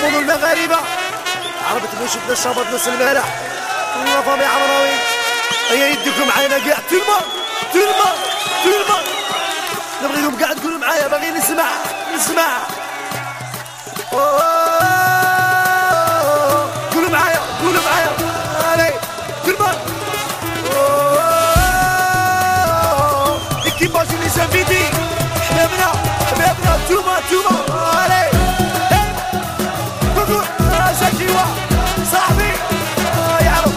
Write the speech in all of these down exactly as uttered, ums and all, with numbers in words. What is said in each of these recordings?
يرفضوا المغاربة عربت مشيت للشباب نص المالح والله فامي حمراوي هيا يديكم معانا كاع تلمة تلمة تلمة نبغيكم كاع تقولوا معايا باغي نسمع نسمع قولوا معايا قولوا معايا علي تلمة اكيباج اللي شافيتي حبابنا حبابنا توما توما علي قول شاكيوا صاحبي يعرف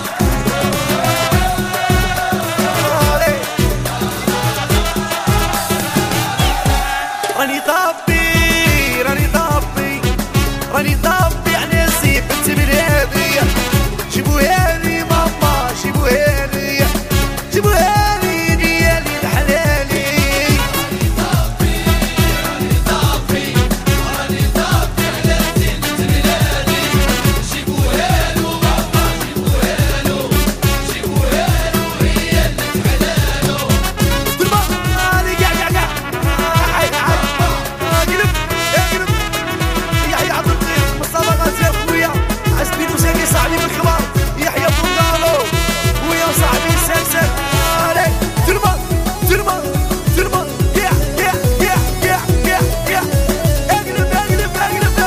راني طبي راني طبي راني طبي على نسيب بنتي بالهادية جيبوها لي ماما جيبوها لي جيبوها لي ديالي الحلالي راني طبي راني طبي راني طبي على نسيب بنتي بالهادي جيبوها له ماما جيبوها له جيبوها له هي اللي تحلالو تربى علي كاع كاع كاع حي حي اقلب اقلب يحيى عبد اللطيف مصطفى غازي خويا عزبي وساكي صاحبي بالكبار يحيى بوندالو خويا وصاحبي سلسل علي تربى تربى تربى كاع كاع كاع كاع كاع كاع اقلب اقلب اقلب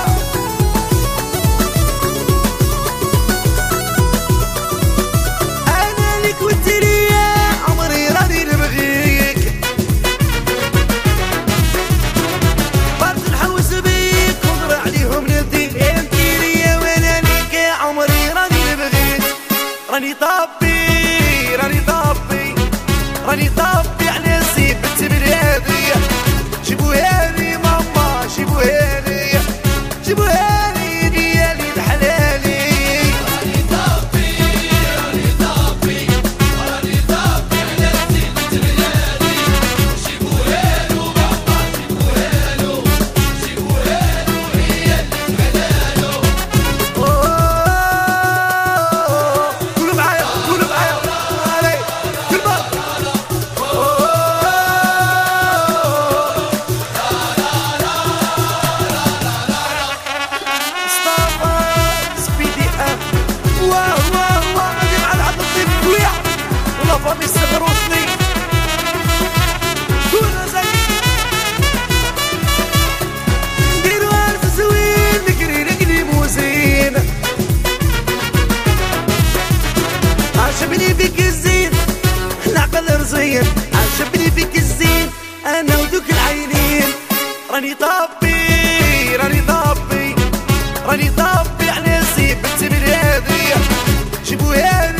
انا ليك وانت ليا عمري راني نبغيك برد نحوس بيك ونضرع عليهم نديك انت ليا وانا ليك يا عمري راني نبغيك راني طبي راني طبي راني طبي على نسيب بنتي بالهادية جيبوها لي ماما جيبوها لي جيبوها لي ديالي الحلالي راني طبي راني طبي راني طبي على نسيب بنتي بالهادي جيبوها له ماما جيبوها له جيبوها له هي اللي تحلالو قولوا معايا قولوا معايا علي تلمة مصطفى سبيدي ام واه واه واه غادي مع العبد اللطيف خويا والله فامي الصغر وصلي كلنا زين نديرو الف زوين نقري نقلي موزين عجبني فيك الزين العقل رزين عجبني فيك الزين انا ودوك العينين راني طبي راني طبي راني طبي على نسيب بنتي بالهادية جيبوها